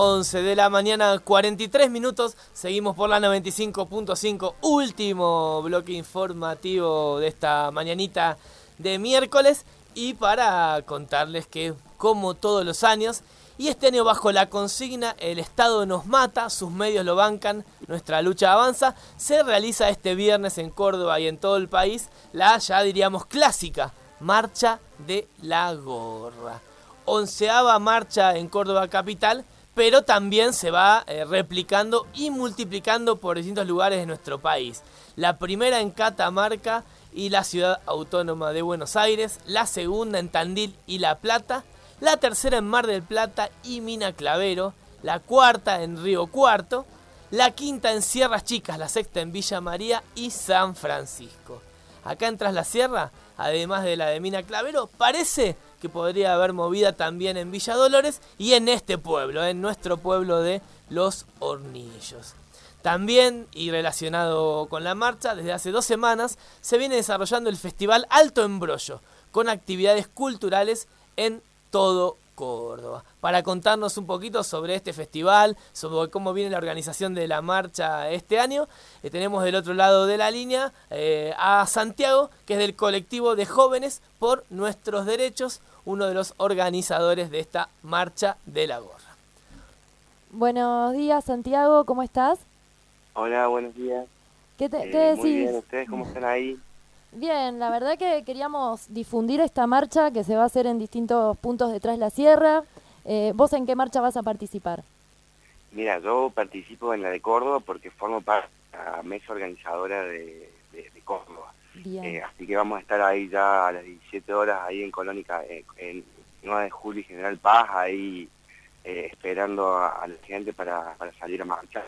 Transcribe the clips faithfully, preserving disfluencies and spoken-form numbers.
once de la mañana, cuarenta y tres minutos. Seguimos por la noventa y cinco punto cinco. Último bloque informativo de esta mañanita de miércoles. Y para contarles que, como todos los años, y este año bajo la consigna "El Estado nos mata, sus medios lo bancan, nuestra lucha avanza", se realiza este viernes en Córdoba y en todo el país la, ya diríamos, clásica Marcha de la Gorra. Onceava marcha en Córdoba capital, pero también se va eh, replicando y multiplicando por distintos lugares de nuestro país. La primera en Catamarca y la Ciudad Autónoma de Buenos Aires, la segunda en Tandil y La Plata, la tercera en Mar del Plata y Mina Clavero, la cuarta en Río Cuarto, la quinta en Sierras Chicas, la sexta en Villa María y San Francisco. Acá en Tras la Sierra, además de la de Mina Clavero, parece que podría haber movida también en Villa Dolores y en este pueblo, en nuestro pueblo de Los Hornillos. También, y relacionado con la marcha, desde hace dos semanas se viene desarrollando el Festival Alto Embrollo, con actividades culturales en todo Córdoba. Para contarnos un poquito sobre este festival, sobre cómo viene la organización de la marcha este año, eh, tenemos del otro lado de la línea eh, a Santiago, que es del colectivo de Jóvenes por Nuestros Derechos, uno de los organizadores de esta Marcha de la Gorra. Buenos días, Santiago, ¿cómo estás? Hola, buenos días. ¿Qué, te, eh, ¿qué decís? Muy bien, ¿ustedes cómo están ahí? Bien, la verdad que queríamos difundir esta marcha que se va a hacer en distintos puntos de Tras la Sierra. Eh, ¿Vos en qué marcha vas a participar? Mira, yo participo en la de Córdoba porque formo parte de la mesa organizadora de, de, de Córdoba. Bien. Eh, así que vamos a estar ahí ya a las diecisiete horas, ahí en Colónica, eh, en nueve de julio y General Paz, ahí eh, esperando a, a la gente para, para salir a marchar.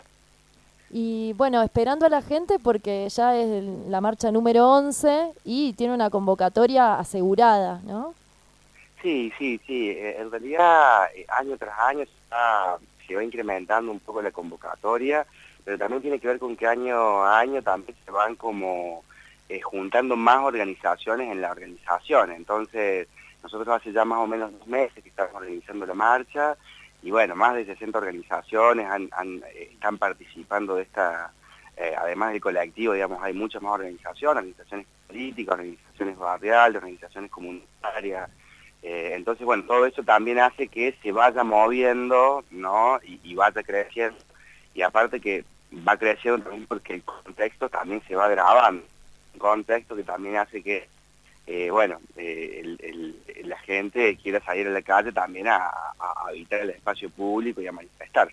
Y bueno, esperando a la gente porque ya es el- la marcha número once y tiene una convocatoria asegurada, ¿no? Sí, sí, sí. Eh, en realidad, eh, año tras año se va, se va incrementando un poco la convocatoria, pero también tiene que ver con que año a año también se van como eh, juntando más organizaciones en la organización. Entonces, nosotros hace ya más o menos dos meses que estamos organizando la marcha, y bueno, más de sesenta organizaciones han, han, eh, están participando de esta, eh, además del colectivo, digamos, hay muchas más organizaciones, organizaciones políticas, organizaciones barriales, organizaciones comunitarias. Eh, entonces, bueno, todo eso también hace que se vaya moviendo, ¿no? Y, y vaya creciendo. Y aparte que va creciendo también porque el contexto también se va grabando. Un contexto que también hace que, eh, bueno, eh, el, el, la gente quiera salir a la calle también a, a, a habitar el espacio público y a manifestarse.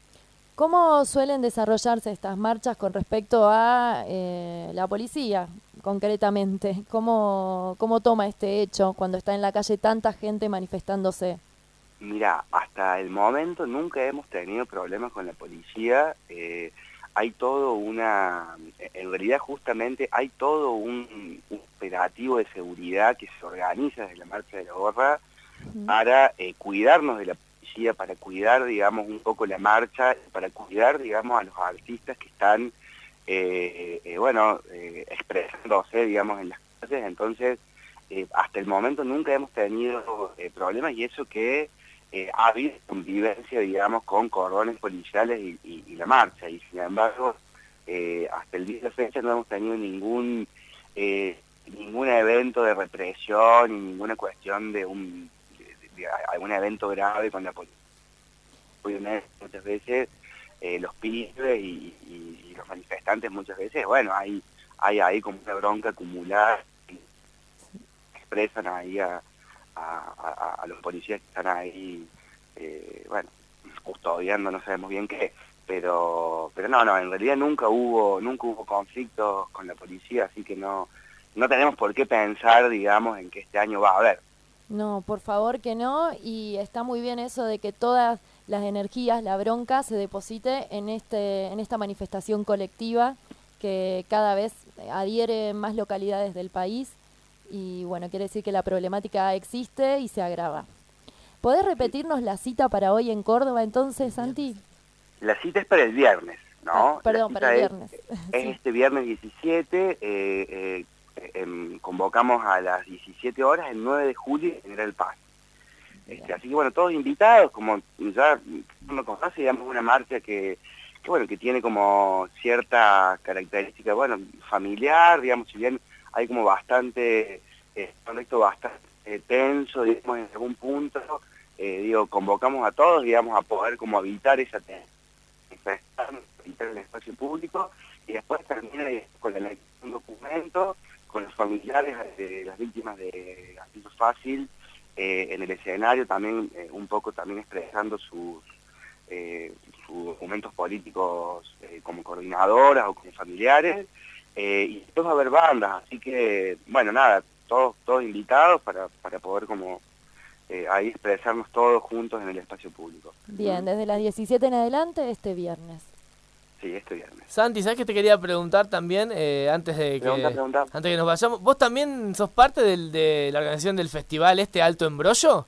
¿Cómo suelen desarrollarse estas marchas con respecto a eh, la policía, concretamente? ¿Cómo, ¿Cómo toma este hecho cuando está en la calle tanta gente manifestándose? Mira, hasta el momento nunca hemos tenido problemas con la policía. Eh, hay todo una, en realidad justamente hay todo un, un operativo de seguridad que se organiza desde la Marcha de la Gorra uh-huh. para eh, cuidarnos de la policía, para cuidar, digamos, un poco la marcha, para cuidar, digamos, a los artistas que están, eh, eh, bueno, eh, expresándose, digamos, en las calles. Entonces, eh, hasta el momento nunca hemos tenido eh, problemas, y eso que Eh, ha habido convivencia, digamos, con cordones policiales y, y, y la marcha, y sin embargo, eh, hasta el día de la fecha no hemos tenido ningún eh, ningún evento de represión, ni ninguna cuestión de un de, de, de algún evento grave con la policía. Obviamente, muchas veces eh, los pibes y, y, y los manifestantes muchas veces, bueno, hay hay ahí como una bronca acumulada, y expresan ahí a A, a, a los policías que están ahí, eh, bueno, custodiando, no sabemos bien qué, pero pero no, no, en realidad nunca hubo nunca hubo conflictos con la policía, así que no no tenemos por qué pensar, digamos, en que este año va a haber. No, por favor que no, y está muy bien eso de que todas las energías, la bronca, se deposite en este en esta manifestación colectiva que cada vez adhiere en más localidades del país. Y bueno, quiere decir que la problemática existe y se agrava. ¿Podés repetirnos la cita para hoy en Córdoba entonces, Santi? La cita es para el viernes, ¿no? Ah, perdón, para el viernes. Es, es sí. Este viernes diecisiete, eh, eh, eh, convocamos a las diecisiete horas, el nueve de julio, en General Paz. Este, así que bueno, todos invitados, como ya uno conoce, digamos, una marcha que, que bueno, que tiene como cierta característica, bueno, familiar, digamos, si bien hay como bastante, eh, un contexto bastante eh, tenso, digamos, en algún punto, eh, digo, convocamos a todos, digamos, a poder como habitar esa tensión, habitar el espacio público, y después termina con la elección de un documento, con los familiares de las víctimas de Gatillo Fácil, eh, en el escenario también, eh, un poco también expresando sus, eh, sus documentos políticos eh, como coordinadoras o como familiares, eh, y después va a haber bandas, así que, bueno, nada, todos todos invitados para, para poder como eh, ahí expresarnos todos juntos en el espacio público. Bien, desde las diecisiete en adelante, este viernes. Sí, este viernes. Santi, ¿sabes qué te quería preguntar también, eh, antes de que Pregunta, pregunta. antes de que nos vayamos? ¿Vos también sos parte del, de la organización del festival este Alto Embrollo?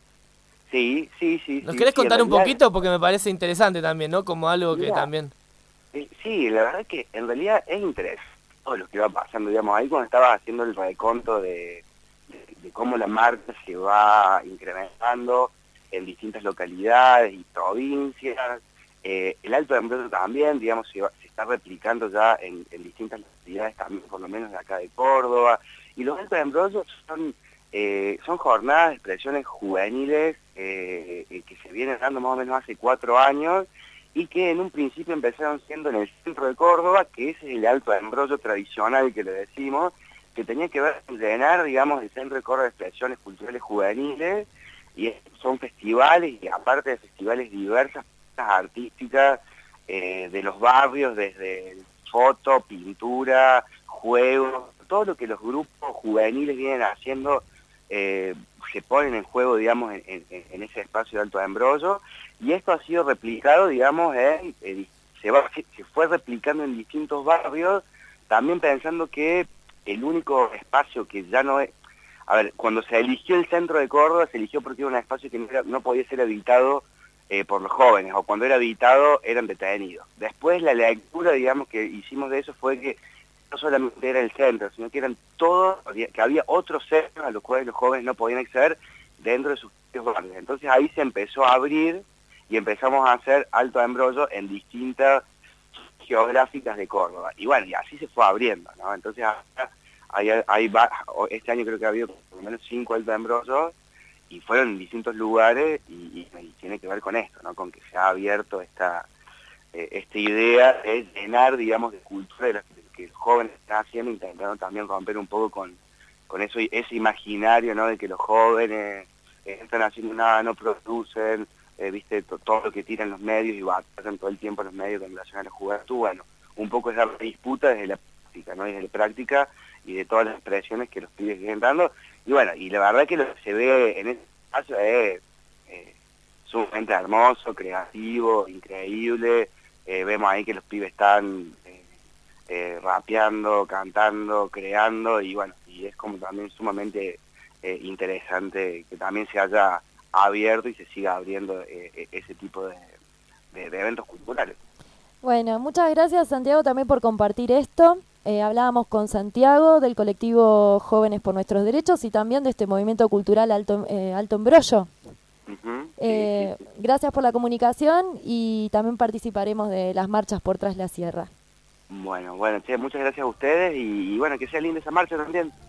Sí, sí, sí. ¿Nos sí, querés sí, contar un realidad, poquito? Porque me parece interesante también, ¿no? Como algo Mira, que también... Eh, sí, la verdad que en realidad es interesante todo lo que va pasando, digamos, ahí cuando estaba haciendo el reconto de, de, de cómo la marca se va incrementando en distintas localidades y provincias, eh, el Alto de Embrollo también, digamos, se, va, se está replicando ya en, en distintas localidades también, por lo menos de acá de Córdoba, y los Altos de Embrollo son, eh, son jornadas de expresiones juveniles eh, eh, que se vienen dando más o menos hace cuatro años, y que en un principio empezaron siendo en el centro de Córdoba, que ese es el Alto de Embrollo tradicional que le decimos, que tenía que ver con llenar, digamos, el centro de Córdoba de expresiones culturales juveniles, y son festivales, y aparte de festivales diversas, artísticas, eh, de los barrios, desde foto, pintura, juegos, todo lo que los grupos juveniles vienen haciendo, eh, se ponen en juego, digamos, en, en, en ese espacio de Alto de Embrollo, y esto ha sido replicado, digamos, en, en, se, va, se fue replicando en distintos barrios, también pensando que el único espacio que ya no es, a ver, cuando se eligió el centro de Córdoba, se eligió porque era un espacio que no, era, no podía ser habitado eh, por los jóvenes, o cuando era habitado eran detenidos. Después la lectura, digamos, que hicimos de eso fue que no solamente era el centro, sino que eran todos, que había otros centros a los cuales los jóvenes no podían acceder dentro de sus barrios. Entonces ahí se empezó a abrir y empezamos a hacer Alto de Embrollo en distintas geográficas de Córdoba. Y bueno, y así se fue abriendo, ¿no? Entonces hay, hay, este año creo que ha habido por lo menos cinco Alto de Embrollo, y fueron en distintos lugares, y, y, y tiene que ver con esto, ¿no? Con que se ha abierto esta, eh, esta idea de llenar, digamos, de cultura de la que el joven está haciendo, intentando también romper un poco con, con eso, ese imaginario, ¿no? De que los jóvenes eh, están haciendo nada, no producen, eh, viste, todo lo que tiran los medios y batallan todo el tiempo los medios con relación a la juventud. Bueno, un poco es dar disputa desde la práctica, ¿no? Desde la práctica y de todas las expresiones que los pibes vienen dando. Y bueno, y la verdad que lo que se ve en este espacio es eh, sumamente hermoso, creativo, increíble. Eh, vemos ahí que los pibes están eh, eh, rapeando, cantando, creando, y bueno, y es como también sumamente eh, interesante que también se haya abierto y se siga abriendo eh, ese tipo de, de, de eventos culturales. Bueno, muchas gracias, Santiago, también por compartir esto. Eh, hablábamos con Santiago del colectivo Jóvenes por Nuestros Derechos y también de este movimiento cultural Alto, eh, Alto Embrollo. Uh-huh. eh, sí, sí, sí. Gracias por la comunicación, y también participaremos de las marchas por Tras la Sierra. Bueno, bueno, che, muchas gracias a ustedes, y, y bueno, que sea linda esa marcha también.